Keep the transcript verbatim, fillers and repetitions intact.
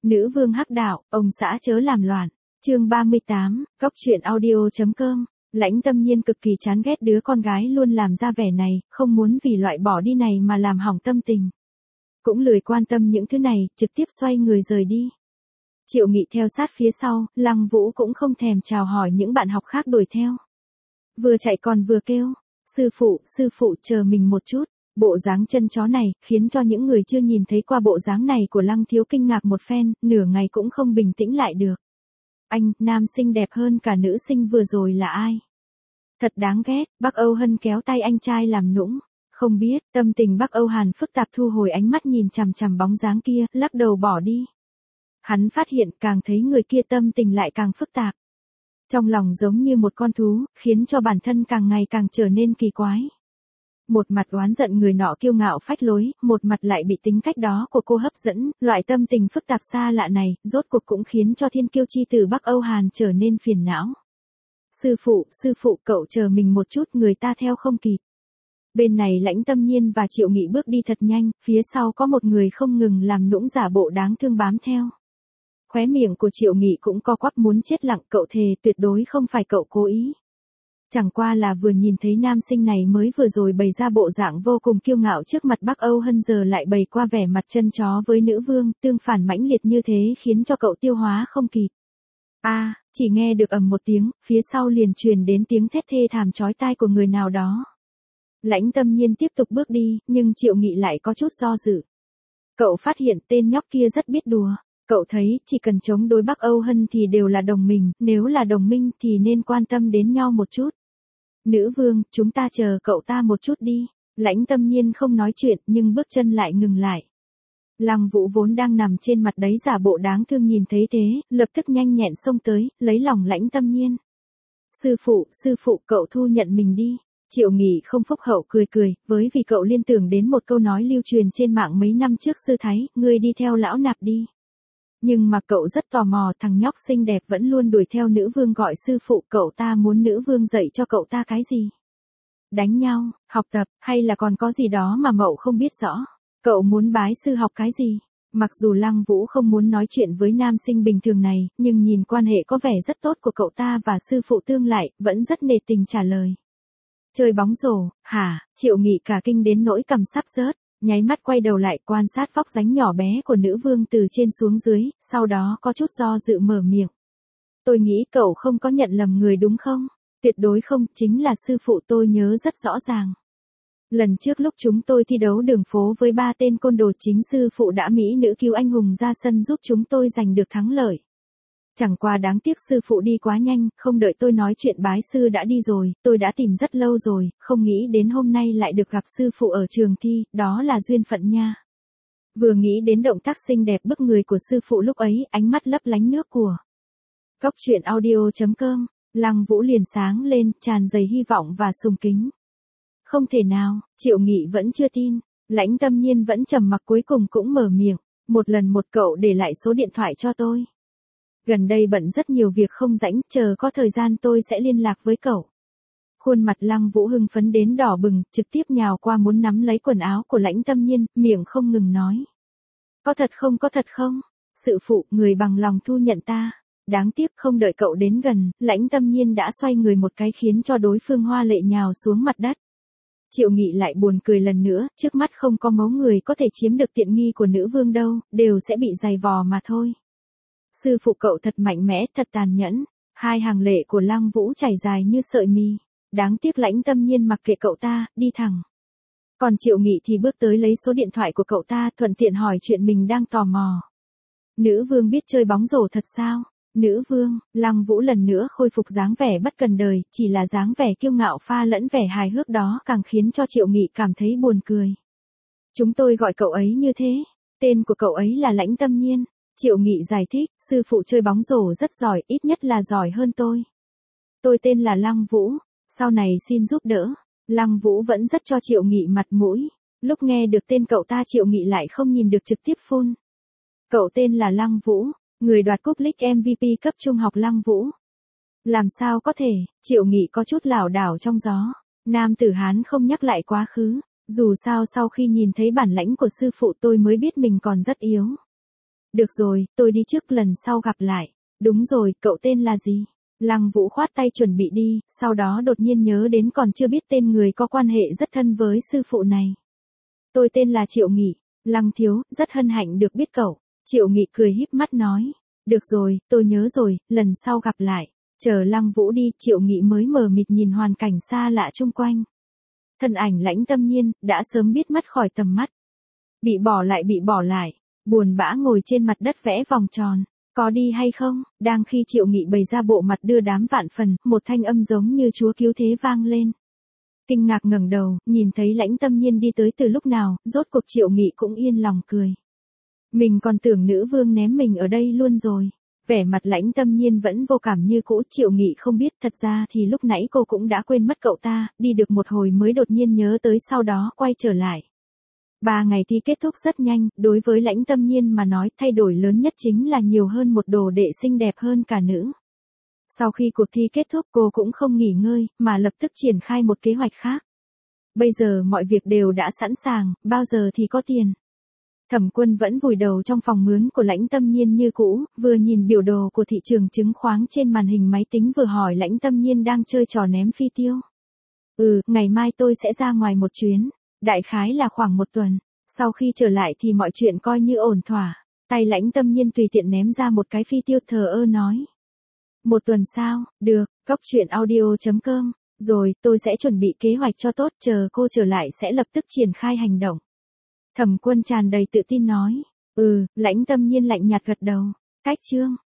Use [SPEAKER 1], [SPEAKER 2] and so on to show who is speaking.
[SPEAKER 1] Nữ vương hắc đạo, ông xã chớ làm loạn. Chương ba mươi tám, góc truyện audio.com. Lãnh Tâm Nhiên cực kỳ chán ghét đứa con gái luôn làm ra vẻ này, không muốn vì loại bỏ đi này mà làm hỏng tâm tình. Cũng lười quan tâm những thứ này, trực tiếp xoay người rời đi. Triệu Nghị theo sát phía sau, Lăng Vũ cũng không thèm chào hỏi những bạn học khác đuổi theo. Vừa chạy còn vừa kêu, sư phụ, sư phụ chờ mình một chút. Bộ dáng chân chó này, khiến cho những người chưa nhìn thấy qua bộ dáng này của Lăng Thiếu kinh ngạc một phen, nửa ngày cũng không bình tĩnh lại được. Anh, nam sinh đẹp hơn cả nữ sinh vừa rồi là ai? Thật đáng ghét, Bắc Âu Hân kéo tay anh trai làm nũng. Không biết, tâm tình Bắc Âu Hàn phức tạp thu hồi ánh mắt nhìn chằm chằm bóng dáng kia, lắc đầu bỏ đi. Hắn phát hiện càng thấy người kia tâm tình lại càng phức tạp. Trong lòng giống như một con thú, khiến cho bản thân càng ngày càng trở nên kỳ quái. Một mặt oán giận người nọ kiêu ngạo phách lối, một mặt lại bị tính cách đó của cô hấp dẫn, loại tâm tình phức tạp xa lạ này, rốt cuộc cũng khiến cho thiên kiêu chi tử Bắc Âu Hàn trở nên phiền não. Sư phụ, sư phụ cậu chờ mình một chút, người ta theo không kịp. Bên này Lãnh Tâm Nhiên và Triệu Nghị bước đi thật nhanh, phía sau có một người không ngừng làm nũng giả bộ đáng thương bám theo. Khóe miệng của Triệu Nghị cũng co quắp muốn chết lặng, cậu thề tuyệt đối không phải cậu cố ý. Chẳng qua là vừa nhìn thấy nam sinh này mới vừa rồi bày ra bộ dạng vô cùng kiêu ngạo trước mặt Bắc Âu Hân, giờ lại bày qua vẻ mặt chân chó với nữ vương, tương phản mãnh liệt như thế khiến cho cậu tiêu hóa không kịp. A, à, chỉ nghe được ầm một tiếng, phía sau liền truyền đến tiếng thét thê thảm chói tai của người nào đó. Lãnh Tâm Nhiên tiếp tục bước đi, nhưng Triệu Nghị lại có chút do dự. Cậu phát hiện tên nhóc kia rất biết đùa. Cậu thấy, chỉ cần chống đối Bắc Âu Hân thì đều là đồng minh, nếu là đồng minh thì nên quan tâm đến nhau một chút. Nữ vương, chúng ta chờ cậu ta một chút đi. Lãnh Tâm Nhiên không nói chuyện nhưng bước chân lại ngừng lại. Lăng Vũ vốn đang nằm trên mặt đấy giả bộ đáng thương nhìn thấy thế, lập tức nhanh nhẹn xông tới, lấy lòng Lãnh Tâm Nhiên. Sư phụ, sư phụ cậu thu nhận mình đi. Triệu Nghị không phúc hậu cười cười, với vì cậu liên tưởng đến một câu nói lưu truyền trên mạng mấy năm trước, sư thái, ngươi đi theo lão nạp đi. Nhưng mà cậu rất tò mò, thằng nhóc xinh đẹp vẫn luôn đuổi theo nữ vương gọi sư phụ, cậu ta muốn nữ vương dạy cho cậu ta cái gì? Đánh nhau, học tập, hay là còn có gì đó mà mậu không biết rõ? Cậu muốn bái sư học cái gì? Mặc dù Lăng Vũ không muốn nói chuyện với nam sinh bình thường này, nhưng nhìn quan hệ có vẻ rất tốt của cậu ta và sư phụ tương lại, vẫn rất nể tình trả lời. Chơi bóng rổ, hả? Triệu Nghị cả kinh đến nỗi cầm sắp rớt. Nháy mắt quay đầu lại quan sát vóc dáng nhỏ bé của nữ vương từ trên xuống dưới, sau đó có chút do dự mở miệng. Tôi nghĩ cậu không có nhận lầm người đúng không? Tuyệt đối không, chính là sư phụ, tôi nhớ rất rõ ràng. Lần trước lúc chúng tôi thi đấu đường phố với ba tên côn đồ, chính sư phụ đã mỹ nữ cứu anh hùng ra sân giúp chúng tôi giành được thắng lợi. Chẳng qua đáng tiếc sư phụ đi quá nhanh, không đợi tôi nói chuyện bái sư đã đi rồi, tôi đã tìm rất lâu rồi, không nghĩ đến hôm nay lại được gặp sư phụ ở trường thi, đó là duyên phận nha. Vừa nghĩ đến động tác xinh đẹp bức người của sư phụ lúc ấy, ánh mắt lấp lánh nước của. Góc truyện audio.com, Lăng Vũ liền sáng lên, tràn đầy hy vọng và sùng kính. Không thể nào, Triệu Nghị vẫn chưa tin, Lãnh Tâm Nhiên vẫn trầm mặc cuối cùng cũng mở miệng, một lần một cậu để lại số điện thoại cho tôi. Gần đây bận rất nhiều việc không rảnh, chờ có thời gian tôi sẽ liên lạc với cậu. Khuôn mặt Lăng Vũ hưng phấn đến đỏ bừng, trực tiếp nhào qua muốn nắm lấy quần áo của Lãnh Tâm Nhiên, miệng không ngừng nói. Có thật không, có thật không? Sư phụ, người bằng lòng thu nhận ta. Đáng tiếc không đợi cậu đến gần, Lãnh Tâm Nhiên đã xoay người một cái khiến cho đối phương hoa lệ nhào xuống mặt đất. Triệu Nghị lại buồn cười lần nữa, trước mắt không có mấu người có thể chiếm được tiện nghi của nữ vương đâu, đều sẽ bị giày vò mà thôi. Sư phụ cậu thật mạnh mẽ, thật tàn nhẫn. Hai hàng lệ của Lăng Vũ chảy dài như sợi mi. Đáng tiếc Lãnh Tâm Nhiên mặc kệ cậu ta, đi thẳng. Còn Triệu Nghị thì bước tới lấy số điện thoại của cậu ta, thuận tiện hỏi chuyện mình đang tò mò. Nữ vương biết chơi bóng rổ thật sao? Nữ vương, Lăng Vũ lần nữa khôi phục dáng vẻ bất cần đời, chỉ là dáng vẻ kiêu ngạo pha lẫn vẻ hài hước đó càng khiến cho Triệu Nghị cảm thấy buồn cười. Chúng tôi gọi cậu ấy như thế. Tên của cậu ấy là Lãnh Tâm Nhiên. Triệu Nghị giải thích, sư phụ chơi bóng rổ rất giỏi, ít nhất là giỏi hơn tôi. Tôi tên là Lăng Vũ, sau này xin giúp đỡ. Lăng Vũ vẫn rất cho Triệu Nghị mặt mũi. Lúc nghe được tên cậu ta Triệu Nghị lại không nhìn được trực tiếp phun. Cậu tên là Lăng Vũ, người đoạt cúp League em vê pê cấp trung học Lăng Vũ. Làm sao có thể, Triệu Nghị có chút lảo đảo trong gió. Nam tử Hán không nhắc lại quá khứ. Dù sao sau khi nhìn thấy bản lãnh của sư phụ tôi mới biết mình còn rất yếu. Được rồi, tôi đi trước lần sau gặp lại. Đúng rồi, cậu tên là gì? Lăng Vũ khoát tay chuẩn bị đi, sau đó đột nhiên nhớ đến còn chưa biết tên người có quan hệ rất thân với sư phụ này. Tôi tên là Triệu Nghị. Lăng thiếu, rất hân hạnh được biết cậu. Triệu Nghị cười híp mắt nói. Được rồi, tôi nhớ rồi, lần sau gặp lại. Chờ Lăng Vũ đi, Triệu Nghị mới mờ mịt nhìn hoàn cảnh xa lạ chung quanh. Thân ảnh Lãnh Tâm Nhiên, đã sớm biết mất khỏi tầm mắt. Bị bỏ lại bị bỏ lại, buồn bã ngồi trên mặt đất vẽ vòng tròn. Có đi hay không? Đang khi Triệu Nghị bày ra bộ mặt đưa đám vạn phần, một thanh âm giống như Chúa cứu thế vang lên. Kinh ngạc ngẩng đầu, nhìn thấy Lãnh Tâm Nhiên đi tới từ lúc nào, rốt cuộc Triệu Nghị cũng yên lòng cười. Mình còn tưởng nữ vương ném mình ở đây luôn rồi. Vẻ mặt Lãnh Tâm Nhiên vẫn vô cảm như cũ. Triệu Nghị không biết, thật ra thì lúc nãy cô cũng đã quên mất cậu ta, đi được một hồi mới đột nhiên nhớ tới, sau đó quay trở lại. Ba ngày thi kết thúc rất nhanh, đối với Lãnh Tâm Nhiên mà nói, thay đổi lớn nhất chính là nhiều hơn một đồ đệ xinh đẹp hơn cả nữ. Sau khi cuộc thi kết thúc, cô cũng không nghỉ ngơi, mà lập tức triển khai một kế hoạch khác. Bây giờ mọi việc đều đã sẵn sàng, bao giờ thì có tiền. Thẩm Quân vẫn vùi đầu trong phòng mướn của Lãnh Tâm Nhiên như cũ, vừa nhìn biểu đồ của thị trường chứng khoán trên màn hình máy tính vừa hỏi Lãnh Tâm Nhiên đang chơi trò ném phi tiêu. Ừ, ngày mai tôi sẽ ra ngoài một chuyến, đại khái là khoảng một tuần. Sau khi trở lại thì mọi chuyện coi như ổn thỏa. Tay Lãnh Tâm Nhiên tùy tiện ném ra một cái phi tiêu, thờ ơ nói. Một tuần sao? Được, cốc truyện audio chấm com. Rồi, tôi sẽ chuẩn bị kế hoạch cho tốt, chờ cô trở lại sẽ lập tức triển khai hành động. Thẩm Quân tràn đầy tự tin nói. Ừ, Lãnh Tâm Nhiên lạnh nhạt gật đầu. Cách chương.